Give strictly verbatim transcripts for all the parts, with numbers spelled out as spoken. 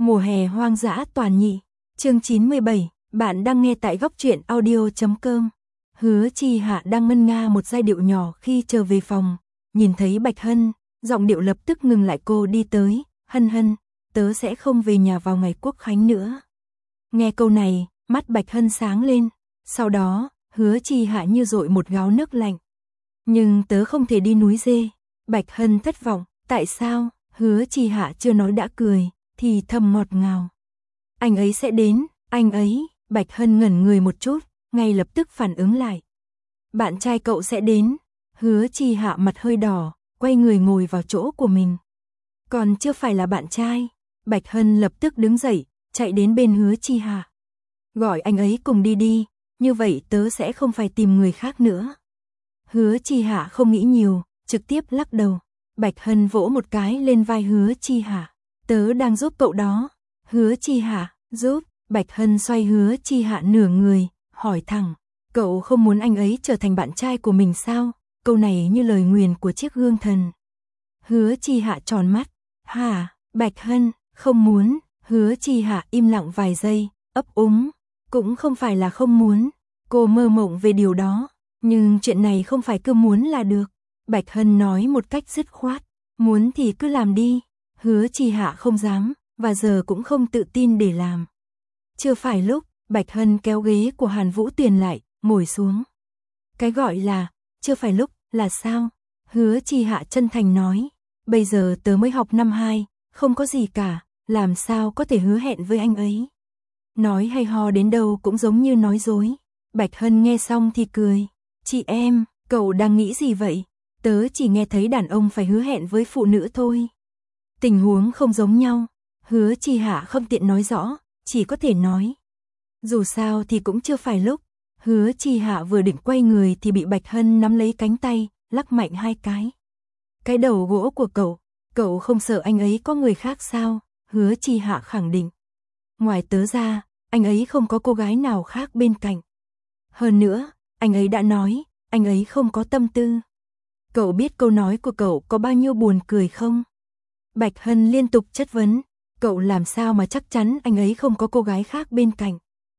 Mùa hè hoang dã toàn nhị, chương chín mươi bảy, bạn đang nghe tại góc truyện audio chấm com. Hứa Chi Hạ đang ngân nga một giai điệu nhỏ khi trở về phòng, nhìn thấy Bạch Hân, giọng điệu lập tức ngừng lại. Cô đi tới, Hân Hân, tớ sẽ không về nhà vào ngày Quốc Khánh nữa. Nghe câu này, mắt Bạch Hân sáng lên, sau đó, Hứa Chi Hạ như dội một gáo nước lạnh. Nhưng tớ không thể đi núi dê. Bạch Hân thất vọng, tại sao? Hứa Chi Hạ chưa nói đã cười, thì thầm ngọt ngào. Anh ấy sẽ đến, anh ấy. Bạch Hân ngẩn người một chút, ngay lập tức phản ứng lại. Bạn trai cậu sẽ đến. Hứa Chi Hạ mặt hơi đỏ, quay người ngồi vào chỗ của mình. Còn chưa phải là bạn trai. Bạch Hân lập tức đứng dậy, chạy đến bên Hứa Chi Hạ. Gọi anh ấy cùng đi đi, như vậy tớ sẽ không phải tìm người khác nữa. Hứa Chi Hạ không nghĩ nhiều, trực tiếp lắc đầu. Bạch Hân vỗ một cái lên vai Hứa Chi Hạ. Tớ đang giúp cậu đó. Hứa Chi Hạ, giúp. Bạch Hân xoay Hứa Chi Hạ nửa người, hỏi thẳng. Cậu không muốn anh ấy trở thành bạn trai của mình sao? Câu này như lời nguyền của chiếc gương thần. Hứa Chi Hạ tròn mắt. Hả? Bạch Hân, không muốn. Hứa Chi Hạ im lặng vài giây, ấp úng. Cũng không phải là không muốn. Cô mơ mộng về điều đó. Nhưng chuyện này không phải cứ muốn là được. Bạch Hân nói một cách dứt khoát. Muốn thì cứ làm đi. Hứa Chi Hạ không dám, và giờ cũng không tự tin để làm. Chưa phải lúc, Bạch Hân kéo ghế của Hàn Vũ Tuyền lại, ngồi xuống. Cái gọi là, chưa phải lúc, là sao? Hứa Chi Hạ chân thành nói. Bây giờ tớ mới học năm hai, không có gì cả, làm sao có thể hứa hẹn với anh ấy. Nói hay ho đến đâu cũng giống như nói dối. Bạch Hân nghe xong thì cười. Chị em, cậu đang nghĩ gì vậy? Tớ chỉ nghe thấy đàn ông phải hứa hẹn với phụ nữ thôi. Tình huống không giống nhau. Hứa Chi Hạ không tiện nói rõ, chỉ có thể nói. Dù sao thì cũng chưa phải lúc. Hứa Chi Hạ vừa định quay người thì bị Bạch Hân nắm lấy cánh tay, lắc mạnh hai cái. Cái đầu gỗ của cậu, cậu không sợ anh ấy có người khác sao? Hứa Chi Hạ khẳng định. Ngoài tớ ra, anh ấy không có cô gái nào khác bên cạnh. Hơn nữa, anh ấy đã nói, anh ấy không có tâm tư. Cậu biết câu nói của cậu có bao nhiêu buồn cười không? Bạch Hân liên tục chất vấn. Cậu làm sao mà chắc chắn anh ấy không có cô gái khác bên cạnh?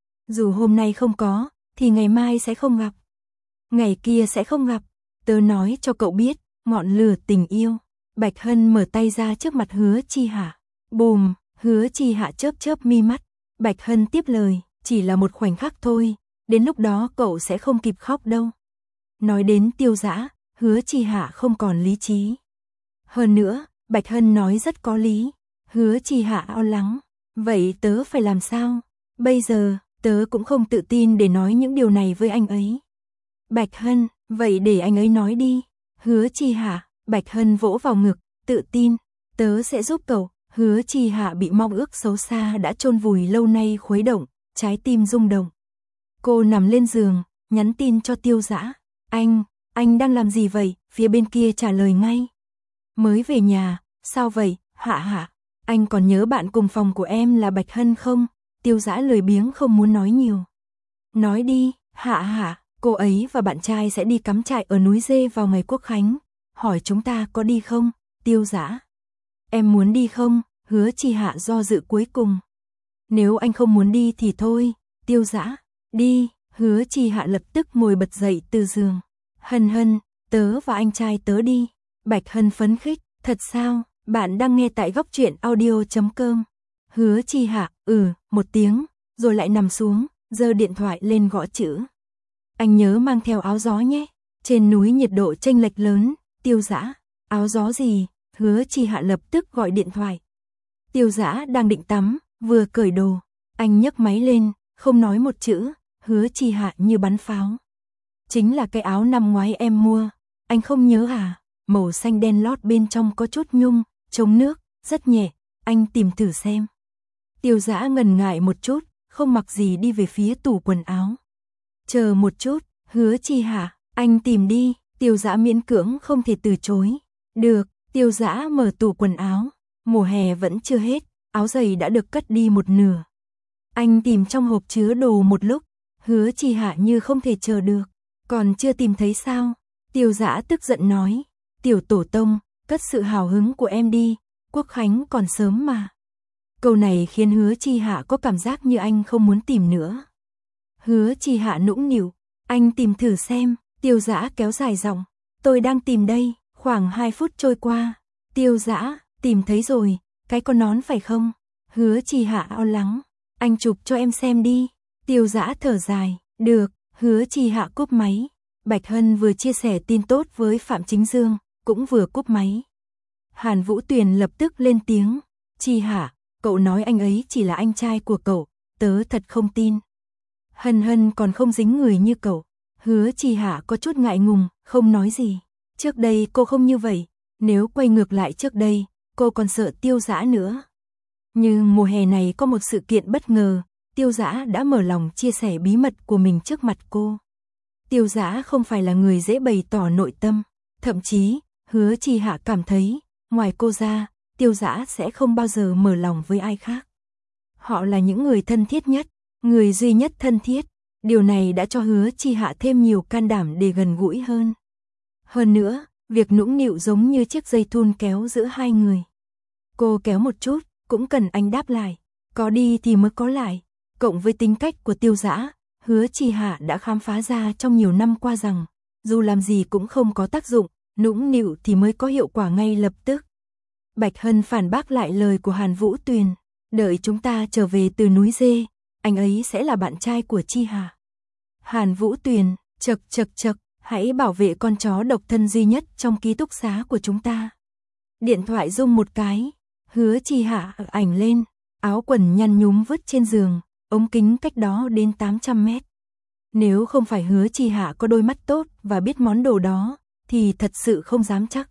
Dù hôm nay không có, thì ngày mai sẽ không gặp. Ngày kia sẽ không gặp. Tớ nói cho cậu biết, ngọn lửa tình yêu. Bạch Hân mở tay ra trước mặt Hứa Chi Hạ. Bùm, Hứa Chi Hạ chớp chớp mi mắt. Bạch Hân tiếp lời, chỉ là một khoảnh khắc thôi, đến lúc đó cậu sẽ không kịp khóc đâu. Nói đến Tiêu Dã, Hứa Chi Hạ không còn lý trí. Hơn nữa, Bạch Hân nói rất có lý. Hứa Chi Hạ ao lắng. Vậy tớ phải làm sao? Bây giờ, tớ cũng không tự tin để nói những điều này với anh ấy. Bạch Hân, vậy để anh ấy nói đi. Hứa Chi Hạ, Bạch Hân vỗ vào ngực, tự tin. Tớ sẽ giúp cậu. Hứa Chi Hạ bị mong ước xấu xa đã chôn vùi lâu nay khuấy động, trái tim rung động. Cô nằm lên giường, nhắn tin cho Tiêu Dã. Anh, anh đang làm gì vậy? Phía bên kia trả lời ngay. Mới về nhà, sao vậy? Hạ Hạ, anh còn nhớ bạn cùng phòng của em là Bạch Hân không? Tiêu Dã lười biếng không muốn nói nhiều. Nói đi, Hạ Hạ, cô ấy và bạn trai sẽ đi cắm trại ở núi dê vào ngày Quốc Khánh. Hỏi chúng ta có đi không? Tiêu Dã. Em muốn đi không? Hứa Chi Hạ do dự cuối cùng. Nếu anh không muốn đi thì thôi. Tiêu Dã. Đi. Hứa Chi Hạ lập tức ngồi bật dậy từ giường. Hân Hân, tớ và anh trai tớ đi. Bạch Hân phấn khích. Thật sao? Bạn đang nghe tại góc truyện audio chấm com. Hứa Chi Hạ, ừ, một tiếng, rồi lại nằm xuống, giơ điện thoại lên gõ chữ. Anh nhớ mang theo áo gió nhé. Trên núi nhiệt độ chênh lệch lớn. Tiêu Dã. Áo gió gì? Hứa Chi Hạ lập tức gọi điện thoại. Tiêu Dã đang định tắm, vừa cởi đồ. Anh nhấc máy lên, không nói một chữ. Hứa Chi Hạ như bắn pháo. Chính là cái áo năm ngoái em mua. Anh không nhớ à? Màu xanh đen lót bên trong có chút nhung, chống nước, rất nhẹ. Anh tìm thử xem. Tiêu Dã ngần ngại một chút, không mặc gì đi về phía tủ quần áo. Chờ một chút, Hứa Chi Hạ, anh tìm đi. Tiêu Dã miễn cưỡng không thể từ chối. Được. Tiêu Dã mở tủ quần áo. Mùa hè vẫn chưa hết, áo giày đã được cất đi một nửa. Anh tìm trong hộp chứa đồ một lúc. Hứa Chi Hạ như không thể chờ được. Còn chưa tìm thấy sao? Tiêu Dã tức giận nói. Tiểu tổ tông, cất sự hào hứng của em đi. Quốc Khánh còn sớm mà. Câu này khiến Hứa Chi Hạ có cảm giác như anh không muốn tìm nữa. Hứa Chi Hạ nũng nịu, anh tìm thử xem. Tiêu Dã kéo dài giọng, tôi đang tìm đây. Khoảng hai phút trôi qua, Tiêu Dã, tìm thấy rồi, cái con nón phải không? Hứa Chi Hạ lo lắng, anh chụp cho em xem đi. Tiêu Dã thở dài, được. Hứa Chi Hạ cúp máy. Bạch Hân vừa chia sẻ tin tốt với Phạm Chính Dương, cũng vừa cúp máy. Hàn Vũ Tuyền lập tức lên tiếng, Chi Hạ, cậu nói anh ấy chỉ là anh trai của cậu, tớ thật không tin. Hân Hân còn không dính người như cậu. Hứa Chi Hạ có chút ngại ngùng, không nói gì. Trước đây cô không như vậy, nếu quay ngược lại trước đây, cô còn sợ Tiêu Dã nữa. Nhưng mùa hè này có một sự kiện bất ngờ, Tiêu Dã đã mở lòng chia sẻ bí mật của mình trước mặt cô. Tiêu Dã không phải là người dễ bày tỏ nội tâm, thậm chí, Hứa Chi Hạ cảm thấy, ngoài cô ra, Tiêu Dã sẽ không bao giờ mở lòng với ai khác. Họ là những người thân thiết nhất, người duy nhất thân thiết, điều này đã cho Hứa Chi Hạ thêm nhiều can đảm để gần gũi hơn. Hơn nữa, việc nũng nịu giống như chiếc dây thun kéo giữa hai người. Cô kéo một chút, cũng cần anh đáp lại, có đi thì mới có lại. Cộng với tính cách của Tiêu Dã, Hứa Chi Hạ đã khám phá ra trong nhiều năm qua rằng, dù làm gì cũng không có tác dụng, nũng nịu thì mới có hiệu quả ngay lập tức. Bạch Hân phản bác lại lời của Hàn Vũ Tuyền, đợi chúng ta trở về từ núi Dê, anh ấy sẽ là bạn trai của Chi Hạ. Hàn Vũ Tuyền, chật chật chật, hãy bảo vệ con chó độc thân duy nhất trong ký túc xá của chúng ta. Điện thoại rung một cái, Hứa Chi Hạ ảnh lên, áo quần nhăn nhúm vứt trên giường, ống kính cách đó đến tám trăm mét. Nếu không phải Hứa Chi Hạ có đôi mắt tốt và biết món đồ đó, thì thật sự không dám chắc.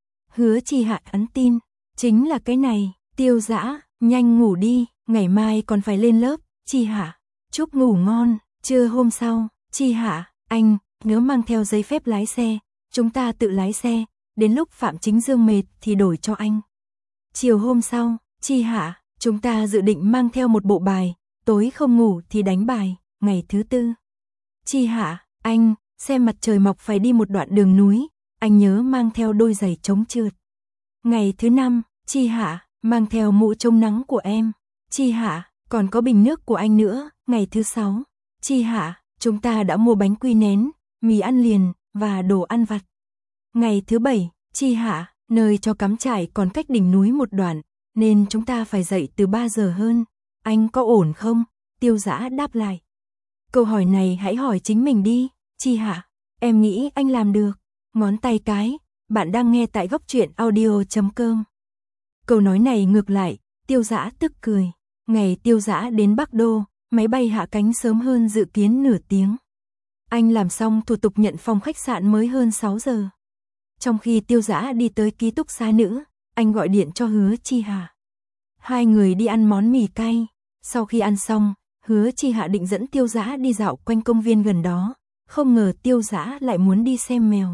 Hứa Chi Hạ ấn tin, chính là cái này. Tiêu Dã, nhanh ngủ đi, ngày mai còn phải lên lớp. Chi Hạ, chúc ngủ ngon. Trưa hôm sau, Chi Hạ, anh, nhớ mang theo giấy phép lái xe, chúng ta tự lái xe, đến lúc Phạm Chính Dương mệt thì đổi cho anh. Chiều hôm sau, Chi Hạ, chúng ta dự định mang theo một bộ bài, tối không ngủ thì đánh bài, ngày thứ tư. Chi Hạ, anh, xem mặt trời mọc phải đi một đoạn đường núi, anh nhớ mang theo đôi giày chống trượt. Ngày thứ năm, Chi Hạ, mang theo mũ chống nắng của em. Chi Hạ, còn có bình nước của anh nữa. Ngày thứ sáu, Chi Hạ, chúng ta đã mua bánh quy nén, mì ăn liền và đồ ăn vặt. Ngày thứ bảy, Chi Hạ, nơi cho cắm trại còn cách đỉnh núi một đoạn, nên chúng ta phải dậy từ ba giờ hơn. Anh có ổn không? Tiêu Dã đáp lại. Câu hỏi này hãy hỏi chính mình đi, Chi Hạ, em nghĩ anh làm được. Ngón tay cái, bạn đang nghe tại góc truyện audio chấm com. Câu nói này ngược lại, Tiêu Dã tức cười. Ngày Tiêu Dã đến Bắc Đô, máy bay hạ cánh sớm hơn dự kiến nửa tiếng. Anh làm xong thủ tục nhận phòng khách sạn mới hơn sáu giờ. Trong khi Tiêu Dã đi tới ký túc xá nữ, anh gọi điện cho Hứa Chi Hạ. Hai người đi ăn món mì cay. Sau khi ăn xong, Hứa Chi Hạ định dẫn Tiêu Dã đi dạo quanh công viên gần đó. Không ngờ Tiêu Dã lại muốn đi xem mèo.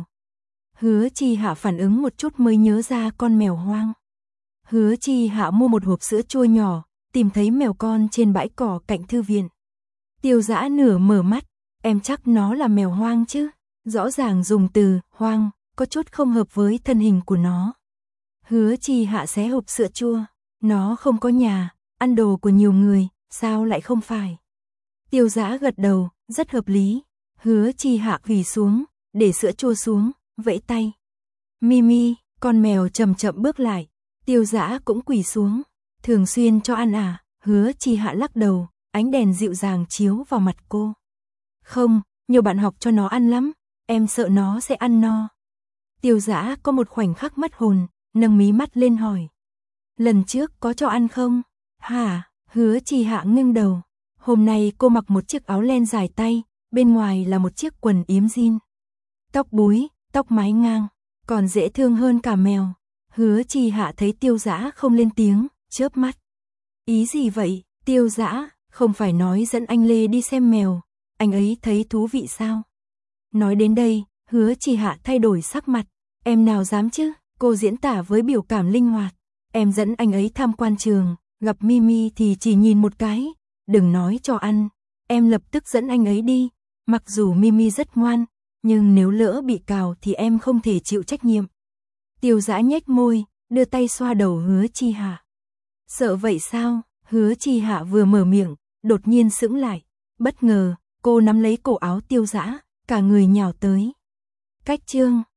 Hứa Chi Hạ phản ứng một chút mới nhớ ra con mèo hoang. Hứa Chi Hạ mua một hộp sữa chua nhỏ, tìm thấy mèo con trên bãi cỏ cạnh thư viện. Tiêu Dã nửa mở mắt, em chắc nó là mèo hoang chứ? Rõ ràng dùng từ hoang, có chút không hợp với thân hình của nó. Hứa Chi Hạ xé hộp sữa chua, nó không có nhà, ăn đồ của nhiều người, sao lại không phải? Tiêu Dã gật đầu, rất hợp lý. Hứa Chi Hạ quỳ xuống, để sữa chua xuống, vẫy tay. Mimi, con mèo chậm chậm bước lại. Tiêu Dã cũng quỳ xuống. Thường xuyên cho ăn à? Hứa Chi Hạ lắc đầu, ánh đèn dịu dàng chiếu vào mặt cô. Không, nhiều bạn học cho nó ăn lắm, em sợ nó sẽ ăn no. Tiêu Dã có một khoảnh khắc mất hồn, nâng mí mắt lên hỏi. Lần trước có cho ăn không? Hả? Hứa Chi Hạ ngưng đầu. Hôm nay cô mặc một chiếc áo len dài tay, bên ngoài là một chiếc quần yếm jean. Tóc búi, tóc mái ngang, còn dễ thương hơn cả mèo. Hứa Chi Hạ thấy Tiêu Dã không lên tiếng, chớp mắt. Ý gì vậy? Tiêu Dã, không phải nói dẫn anh Lê đi xem mèo, anh ấy thấy thú vị sao? Nói đến đây, Hứa Chi Hạ thay đổi sắc mặt. Em nào dám chứ? Cô diễn tả với biểu cảm linh hoạt. Em dẫn anh ấy tham quan trường, gặp Mimi thì chỉ nhìn một cái, đừng nói cho ăn. Em lập tức dẫn anh ấy đi, mặc dù Mimi rất ngoan, nhưng nếu lỡ bị cào thì em không thể chịu trách nhiệm. Tiêu Dã nhếch môi, đưa tay xoa đầu Hứa Chi Hạ. Sợ vậy sao? Hứa Chi Hạ vừa mở miệng, đột nhiên sững lại. Bất ngờ, cô nắm lấy cổ áo Tiêu Dã, cả người nhào tới. Cách chương